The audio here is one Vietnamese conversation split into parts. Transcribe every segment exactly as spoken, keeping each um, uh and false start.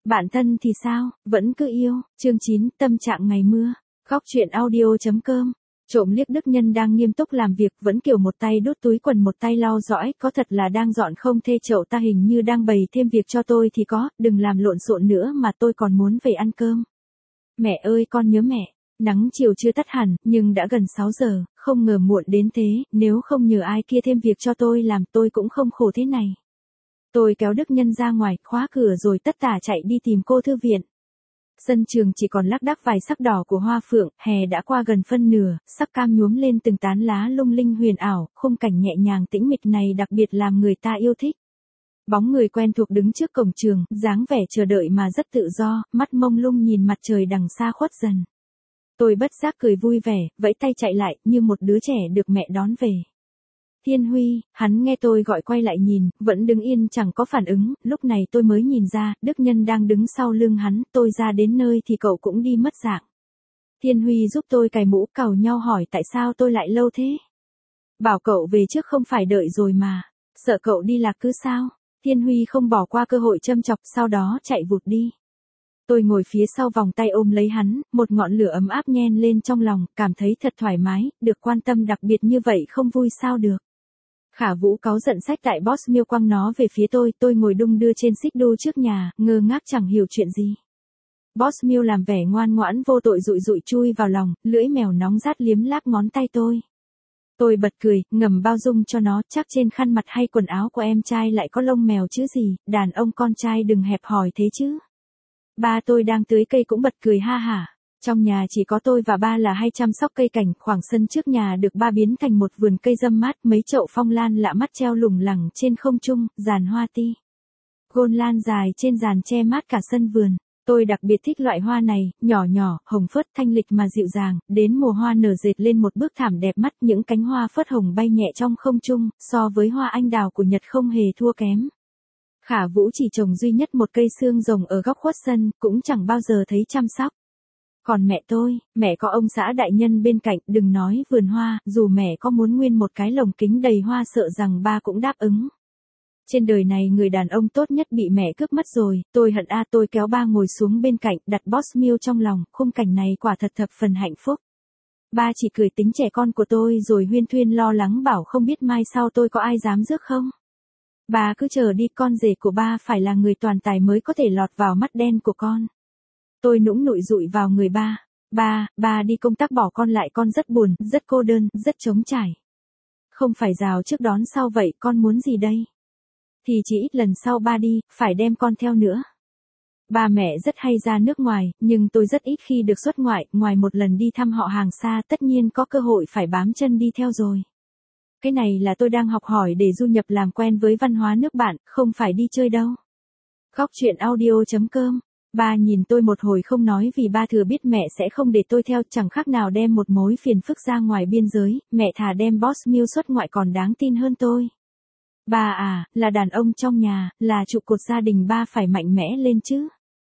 Bạn thân thì sao, vẫn cứ yêu, chương chín, tâm trạng ngày mưa, góc chuyện audio.com. Trộm liếc Đức Nhân đang nghiêm túc làm việc, vẫn kiểu một tay đút túi quần một tay lau dõi, có thật là đang dọn không thê chậu ta, hình như đang bày thêm việc cho tôi thì có, đừng làm lộn xộn nữa mà tôi còn muốn về ăn cơm. Mẹ ơi con nhớ mẹ. Nắng chiều chưa tắt hẳn, nhưng đã gần sáu giờ, không ngờ muộn đến thế, nếu không nhờ ai kia thêm việc cho tôi làm tôi cũng không khổ thế này. Tôi kéo Đức Nhân ra ngoài, khóa cửa rồi tất tả chạy đi tìm cô thư viện. Sân trường chỉ còn lác đác vài sắc đỏ của hoa phượng, hè đã qua gần phân nửa, sắc cam nhuốm lên từng tán lá lung linh huyền ảo, khung cảnh nhẹ nhàng tĩnh mịch này đặc biệt làm người ta yêu thích. Bóng người quen thuộc đứng trước cổng trường, dáng vẻ chờ đợi mà rất tự do, mắt mông lung nhìn mặt trời đằng xa khuất dần. Tôi bất giác cười vui vẻ, vẫy tay chạy lại, như một đứa trẻ được mẹ đón về. Thiên Huy, hắn nghe tôi gọi quay lại nhìn, vẫn đứng yên chẳng có phản ứng, lúc này tôi mới nhìn ra, Đức Nhân đang đứng sau lưng hắn, tôi ra đến nơi thì cậu cũng đi mất dạng. Thiên Huy giúp tôi cài mũ, càu nhau hỏi tại sao tôi lại lâu thế. Bảo cậu về trước không phải đợi rồi mà, sợ cậu đi lạc cứ sao. Thiên Huy không bỏ qua cơ hội châm chọc, sau đó chạy vụt đi. Tôi ngồi phía sau vòng tay ôm lấy hắn, một ngọn lửa ấm áp nhen lên trong lòng, cảm thấy thật thoải mái, được quan tâm đặc biệt như vậy không vui sao được. Khả Vũ cáu giận xách tại Boss Mill quăng nó về phía tôi, tôi ngồi đung đưa trên xích đu trước nhà, ngơ ngác chẳng hiểu chuyện gì. Boss Mill làm vẻ ngoan ngoãn vô tội rụi rụi chui vào lòng, lưỡi mèo nóng rát liếm láp ngón tay tôi. Tôi bật cười, ngầm bao dung cho nó, chắc trên khăn mặt hay quần áo của em trai lại có lông mèo chứ gì, đàn ông con trai đừng hẹp hòi thế chứ. Ba tôi đang tưới cây cũng bật cười ha hả. Trong nhà chỉ có tôi và ba là hay chăm sóc cây cảnh, khoảng sân trước nhà được ba biến thành một vườn cây râm mát, mấy chậu phong lan lạ mắt treo lủng lẳng trên không trung, giàn hoa ti gôn lan dài trên giàn che mát cả sân vườn. Tôi đặc biệt thích loại hoa này, nhỏ nhỏ, hồng phớt thanh lịch mà dịu dàng, đến mùa hoa nở dệt lên một bức thảm đẹp mắt, những cánh hoa phớt hồng bay nhẹ trong không trung, so với hoa anh đào của Nhật không hề thua kém. Khả Vũ chỉ trồng duy nhất một cây xương rồng ở góc khuất sân, cũng chẳng bao giờ thấy chăm sóc. Còn mẹ tôi, mẹ có ông xã đại nhân bên cạnh, đừng nói vườn hoa, dù mẹ có muốn nguyên một cái lồng kính đầy hoa sợ rằng ba cũng đáp ứng. Trên đời này người đàn ông tốt nhất bị mẹ cướp mất rồi, tôi hận a. Tôi kéo ba ngồi xuống bên cạnh, đặt Boss Mill trong lòng, khung cảnh này quả thật thập phần hạnh phúc. Ba chỉ cười tính trẻ con của tôi rồi huyên thuyên lo lắng bảo không biết mai sau tôi có ai dám rước không. Ba cứ chờ đi, con rể của ba phải là người toàn tài mới có thể lọt vào mắt đen của con. Tôi nũng nụi dụi vào người ba. Ba, ba đi công tác bỏ con lại, con rất buồn, rất cô đơn, rất trống trải. Không phải rào trước đón sau vậy, con muốn gì đây? Thì chỉ ít lần sau ba đi, phải đem con theo nữa. Ba mẹ rất hay ra nước ngoài, nhưng tôi rất ít khi được xuất ngoại, ngoài một lần đi thăm họ hàng xa, tất nhiên có cơ hội phải bám chân đi theo rồi. Cái này là tôi đang học hỏi để du nhập làm quen với văn hóa nước bạn, không phải đi chơi đâu. Góc chuyện audio.com. Ba nhìn tôi một hồi không nói vì ba thừa biết mẹ sẽ không để tôi theo, chẳng khác nào đem một mối phiền phức ra ngoài biên giới, mẹ thà đem Boss Mill xuất ngoại còn đáng tin hơn tôi. Ba à, là đàn ông trong nhà, là trụ cột gia đình, ba phải mạnh mẽ lên chứ.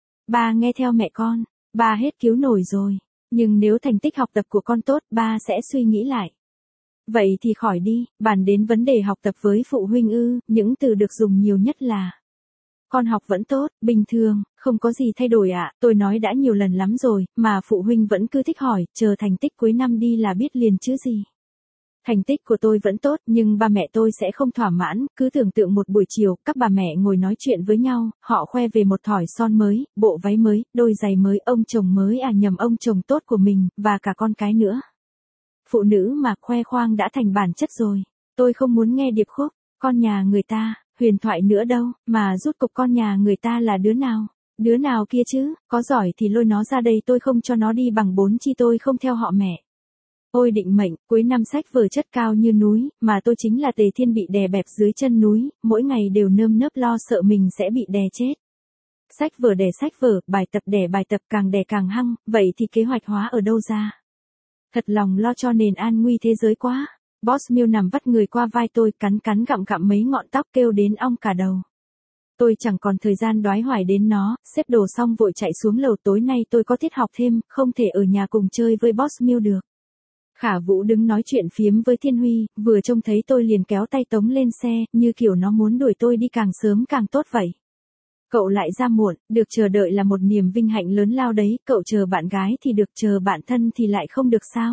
Ba nghe theo mẹ con, ba hết cứu nổi rồi, nhưng nếu thành tích học tập của con tốt, ba sẽ suy nghĩ lại. Vậy thì khỏi đi, bàn đến vấn đề học tập với phụ huynh ư, những từ được dùng nhiều nhất là con học vẫn tốt, bình thường, không có gì thay đổi ạ, à, tôi nói đã nhiều lần lắm rồi, mà phụ huynh vẫn cứ thích hỏi, chờ thành tích cuối năm đi là biết liền chứ gì. Thành tích của tôi vẫn tốt, nhưng ba mẹ tôi sẽ không thỏa mãn, cứ tưởng tượng một buổi chiều, các bà mẹ ngồi nói chuyện với nhau, họ khoe về một thỏi son mới, bộ váy mới, đôi giày mới, ông chồng mới à nhầm ông chồng tốt của mình, và cả con cái nữa. Phụ nữ mà khoe khoang đã thành bản chất rồi, tôi không muốn nghe điệp khúc, con nhà người ta, huyền thoại nữa đâu, mà rút cục con nhà người ta là đứa nào, đứa nào kia chứ, có giỏi thì lôi nó ra đây, tôi không cho nó đi bằng bốn chi, tôi không theo họ mẹ. Ôi định mệnh, cuối năm sách vở chất cao như núi, mà tôi chính là Tề Thiên bị đè bẹp dưới chân núi, mỗi ngày đều nơm nớp lo sợ mình sẽ bị đè chết. Sách vở đè sách vở, bài tập đè bài tập, càng đè càng hăng, vậy thì kế hoạch hóa ở đâu ra? Thật lòng lo cho nền an nguy thế giới quá. Boss Mill nằm vắt người qua vai tôi, cắn cắn gặm gặm mấy ngọn tóc kêu đến ong cả đầu. Tôi chẳng còn thời gian đoái hoài đến nó, xếp đồ xong vội chạy xuống lầu, tối nay tôi có tiết học thêm, không thể ở nhà cùng chơi với Boss Mill được. Khả Vũ đứng nói chuyện phiếm với Thiên Huy, vừa trông thấy tôi liền kéo tay tống lên xe, như kiểu nó muốn đuổi tôi đi càng sớm càng tốt vậy. Cậu lại ra muộn, được chờ đợi là một niềm vinh hạnh lớn lao đấy, cậu chờ bạn gái thì được, chờ bạn thân thì lại không được sao?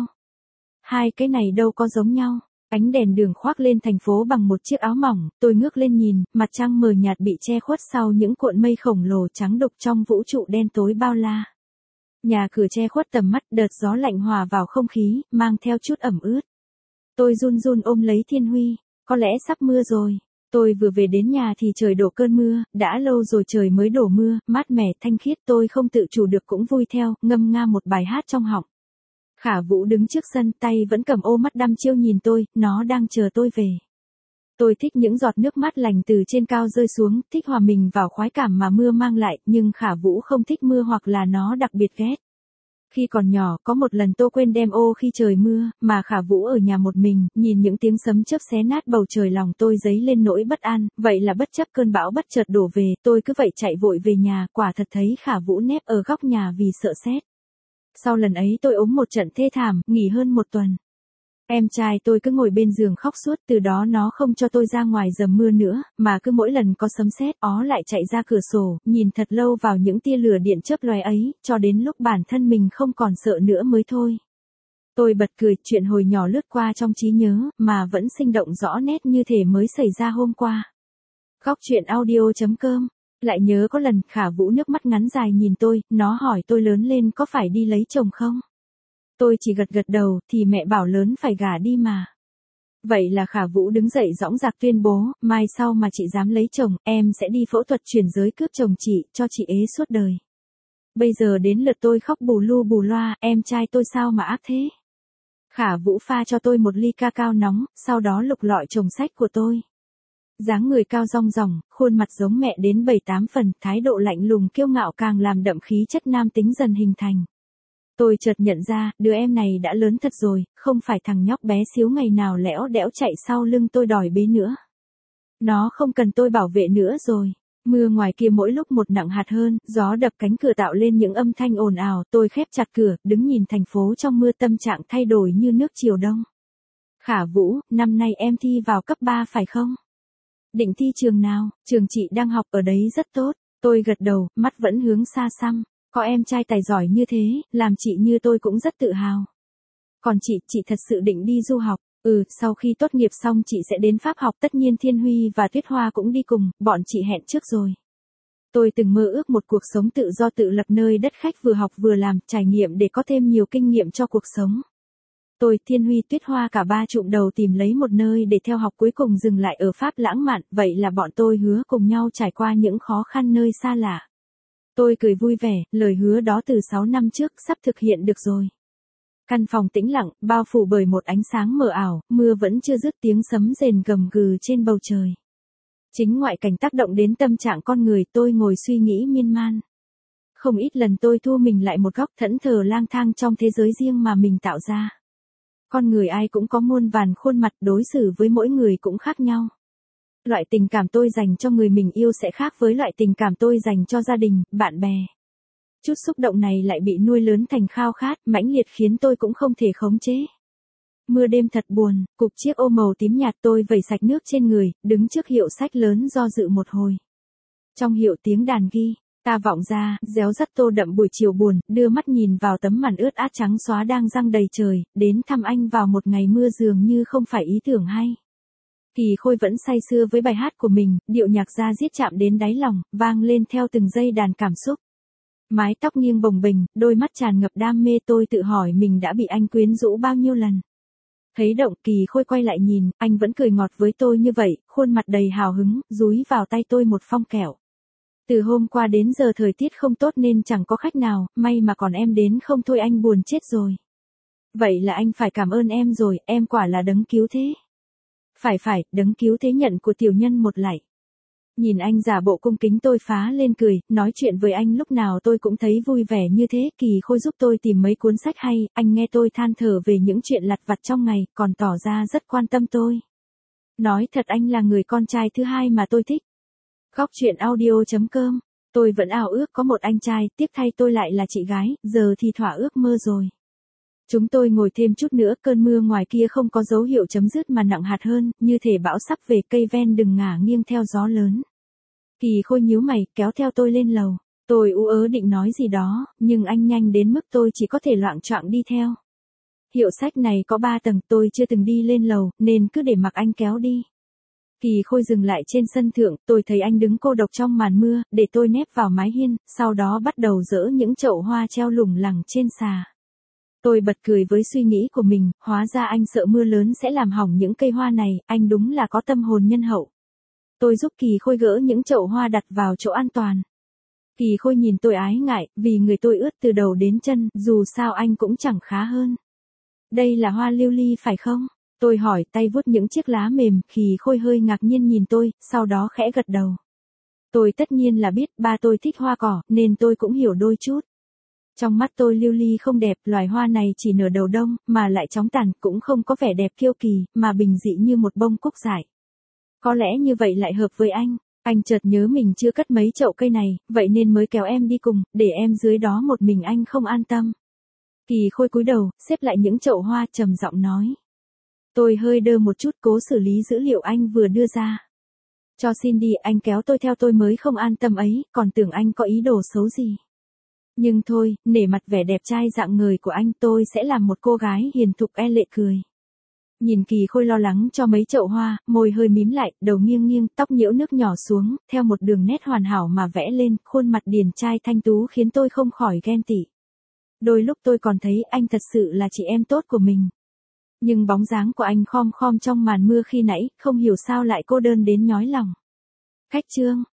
Hai cái này đâu có giống nhau. Ánh đèn đường khoác lên thành phố bằng một chiếc áo mỏng, tôi ngước lên nhìn, mặt trăng mờ nhạt bị che khuất sau những cuộn mây khổng lồ trắng đục trong vũ trụ đen tối bao la. Nhà cửa che khuất tầm mắt, đợt gió lạnh hòa vào không khí, mang theo chút ẩm ướt. Tôi run run ôm lấy Thiên Huy, có lẽ sắp mưa rồi. Tôi vừa về đến nhà thì trời đổ cơn mưa, đã lâu rồi trời mới đổ mưa, mát mẻ thanh khiết, tôi không tự chủ được cũng vui theo, ngâm nga một bài hát trong họng. Khả Vũ đứng trước sân, tay vẫn cầm ô mắt đăm chiêu nhìn tôi, nó đang chờ tôi về. Tôi thích những giọt nước mát lành từ trên cao rơi xuống, thích hòa mình vào khoái cảm mà mưa mang lại, nhưng Khả Vũ không thích mưa hoặc là nó đặc biệt ghét. Khi còn nhỏ, có một lần tôi quên đem ô khi trời mưa, mà Khả Vũ ở nhà một mình, nhìn những tiếng sấm chớp xé nát bầu trời, lòng tôi dấy lên nỗi bất an, vậy là bất chấp cơn bão bất chợt đổ về, tôi cứ vậy chạy vội về nhà, quả thật thấy Khả Vũ nép ở góc nhà vì sợ sét. Sau lần ấy tôi ốm một trận thê thảm, nghỉ hơn một tuần. Em trai tôi cứ ngồi bên giường khóc suốt, từ đó nó không cho tôi ra ngoài dầm mưa nữa, mà cứ mỗi lần có sấm sét, ó lại chạy ra cửa sổ, nhìn thật lâu vào những tia lửa điện chớp lóe ấy, cho đến lúc bản thân mình không còn sợ nữa mới thôi. Tôi bật cười, chuyện hồi nhỏ lướt qua trong trí nhớ, mà vẫn sinh động rõ nét như thể mới xảy ra hôm qua. Góc truyện audio chấm com. Lại nhớ có lần Khả Vũ nước mắt ngắn dài nhìn tôi, nó hỏi tôi lớn lên có phải đi lấy chồng không? Tôi chỉ gật gật đầu, thì mẹ bảo lớn phải gả đi mà. Vậy là Khả Vũ đứng dậy dõng dạc tuyên bố, mai sau mà chị dám lấy chồng, em sẽ đi phẫu thuật chuyển giới cướp chồng chị, cho chị ế suốt đời. Bây giờ đến lượt tôi khóc bù lu bù loa, em trai tôi sao mà ác thế? Khả Vũ pha cho tôi một ly ca cao nóng, sau đó lục lọi chồng sách của tôi. Dáng người cao rong ròng, khuôn mặt giống mẹ đến bảy tám phần, thái độ lạnh lùng kiêu ngạo càng làm đậm khí chất nam tính dần hình thành. Tôi chợt nhận ra, đứa em này đã lớn thật rồi, không phải thằng nhóc bé xíu ngày nào lẽo đẽo chạy sau lưng tôi đòi bế nữa. Nó không cần tôi bảo vệ nữa rồi. Mưa ngoài kia mỗi lúc một nặng hạt hơn, gió đập cánh cửa tạo lên những âm thanh ồn ào, tôi khép chặt cửa, đứng nhìn thành phố trong mưa, tâm trạng thay đổi như nước chiều đông. Khả Vũ, năm nay em thi vào cấp ba phải không? Định thi trường nào? Trường chị đang học ở đấy rất tốt. Tôi gật đầu, mắt vẫn hướng xa xăm. Có em trai tài giỏi như thế, làm chị như tôi cũng rất tự hào. Còn chị, chị thật sự định đi du học? Ừ, sau khi tốt nghiệp xong chị sẽ đến Pháp học, tất nhiên Thiên Huy và Tuyết Hoa cũng đi cùng, bọn chị hẹn trước rồi. Tôi từng mơ ước một cuộc sống tự do tự lập nơi đất khách, vừa học vừa làm, trải nghiệm để có thêm nhiều kinh nghiệm cho cuộc sống. Tôi, Thiên Huy, Tuyết Hoa cả ba trụm đầu tìm lấy một nơi để theo học, cuối cùng dừng lại ở Pháp lãng mạn, vậy là bọn tôi hứa cùng nhau trải qua những khó khăn nơi xa lạ. Tôi cười vui vẻ, lời hứa đó từ sáu năm trước sắp thực hiện được rồi. Căn phòng tĩnh lặng, bao phủ bởi một ánh sáng mờ ảo, mưa vẫn chưa dứt, tiếng sấm rền gầm gừ trên bầu trời. Chính ngoại cảnh tác động đến tâm trạng con người, tôi ngồi suy nghĩ miên man. Không ít lần tôi thu mình lại một góc, thẫn thờ lang thang trong thế giới riêng mà mình tạo ra. Con người ai cũng có muôn vàn khuôn mặt, đối xử với mỗi người cũng khác nhau. Loại tình cảm tôi dành cho người mình yêu sẽ khác với loại tình cảm tôi dành cho gia đình, bạn bè. Chút xúc động này lại bị nuôi lớn thành khao khát, mãnh liệt khiến tôi cũng không thể khống chế. Mưa đêm thật buồn, cục chiếc ô màu tím nhạt, tôi vẩy sạch nước trên người, đứng trước hiệu sách lớn do dự một hồi. Trong hiệu tiếng đàn ghi, ta vọng ra, réo rắt tô đậm buổi chiều buồn, đưa mắt nhìn vào tấm màn ướt át trắng xóa đang giăng đầy trời, đến thăm anh vào một ngày mưa dường như không phải ý tưởng hay. Kỳ Khôi vẫn say sưa với bài hát của mình, điệu nhạc da diết chạm đến đáy lòng, vang lên theo từng giây đàn cảm xúc. Mái tóc nghiêng bồng bềnh, đôi mắt tràn ngập đam mê, tôi tự hỏi mình đã bị anh quyến rũ bao nhiêu lần. Thấy động, Kỳ Khôi quay lại nhìn, anh vẫn cười ngọt với tôi như vậy, khuôn mặt đầy hào hứng, dúi vào tay tôi một phong kẹo. Từ hôm qua đến giờ thời tiết không tốt nên chẳng có khách nào, may mà còn em đến, không thôi anh buồn chết rồi. Vậy là anh phải cảm ơn em rồi, em quả là đấng cứu thế. Phải phải, đấng cứu thế nhận của tiểu nhân một lạy. Nhìn anh giả bộ cung kính, tôi phá lên cười, nói chuyện với anh lúc nào tôi cũng thấy vui vẻ như thế. Kỳ Khôi giúp tôi tìm mấy cuốn sách hay, anh nghe tôi than thở về những chuyện lặt vặt trong ngày, còn tỏ ra rất quan tâm tôi. Nói thật, anh là người con trai thứ hai mà tôi thích. Góc truyện audio chấm com. Tôi vẫn ao ước có một anh trai, tiếc thay tôi lại là chị gái, giờ thì thỏa ước mơ rồi. Chúng tôi ngồi thêm chút nữa, cơn mưa ngoài kia không có dấu hiệu chấm dứt mà nặng hạt hơn, như thể bão sắp về, cây ven đừng ngả nghiêng theo gió lớn. Kỳ Khôi nhíu mày, kéo theo tôi lên lầu. Tôi ú ớ định nói gì đó, nhưng anh nhanh đến mức tôi chỉ có thể loạng choạng đi theo. Hiệu sách này có ba tầng, tôi chưa từng đi lên lầu, nên cứ để mặc anh kéo đi. Kỳ Khôi dừng lại trên sân thượng, tôi thấy anh đứng cô độc trong màn mưa, để tôi nép vào mái hiên, sau đó bắt đầu dỡ những chậu hoa treo lủng lẳng trên xà. Tôi bật cười với suy nghĩ của mình, hóa ra anh sợ mưa lớn sẽ làm hỏng những cây hoa này, anh đúng là có tâm hồn nhân hậu. Tôi giúp Kỳ Khôi gỡ những chậu hoa đặt vào chỗ an toàn. Kỳ Khôi nhìn tôi ái ngại, vì người tôi ướt từ đầu đến chân, dù sao anh cũng chẳng khá hơn. Đây là hoa lưu ly phải không? Tôi hỏi, tay vuốt những chiếc lá mềm. Kỳ Khôi hơi ngạc nhiên nhìn tôi, sau đó khẽ gật đầu. Tôi tất nhiên là biết ba tôi thích hoa cỏ, nên tôi cũng hiểu đôi chút. Trong mắt tôi lưu ly không đẹp, loài hoa này chỉ nở đầu đông, mà lại chóng tàn, cũng không có vẻ đẹp kiêu kỳ, mà bình dị như một bông cúc dại. Có lẽ như vậy lại hợp với anh. Anh chợt nhớ mình chưa cất mấy chậu cây này, vậy nên mới kéo em đi cùng, để em dưới đó một mình anh không an tâm. Kỳ Khôi cúi đầu, xếp lại những chậu hoa, trầm giọng nói. Tôi hơi đơ một chút, cố xử lý dữ liệu anh vừa đưa ra. Cho xin đi, anh kéo tôi theo tôi mới không an tâm ấy, còn tưởng anh có ý đồ xấu gì. Nhưng thôi, nể mặt vẻ đẹp trai dạng người của anh, tôi sẽ làm một cô gái hiền thục e lệ cười. Nhìn Kỳ Khôi lo lắng cho mấy chậu hoa, môi hơi mím lại, đầu nghiêng nghiêng, tóc nhiễu nước nhỏ xuống, theo một đường nét hoàn hảo mà vẽ lên, khuôn mặt điển trai thanh tú khiến tôi không khỏi ghen tị. Đôi lúc tôi còn thấy anh thật sự là chị em tốt của mình. Nhưng bóng dáng của anh khom khom trong màn mưa khi nãy, không hiểu sao lại cô đơn đến nhói lòng. Khách trương,